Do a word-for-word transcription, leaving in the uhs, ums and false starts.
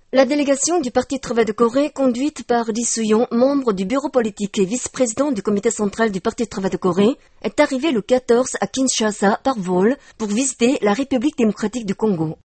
La délégation du Parti Travail de Corée, conduite par Lee Soo-young, membre du bureau politique et vice-président du comité central du Parti Travail de Corée, est arrivée le quatorze à Kinshasa par vol pour visiter la République démocratique du Congo.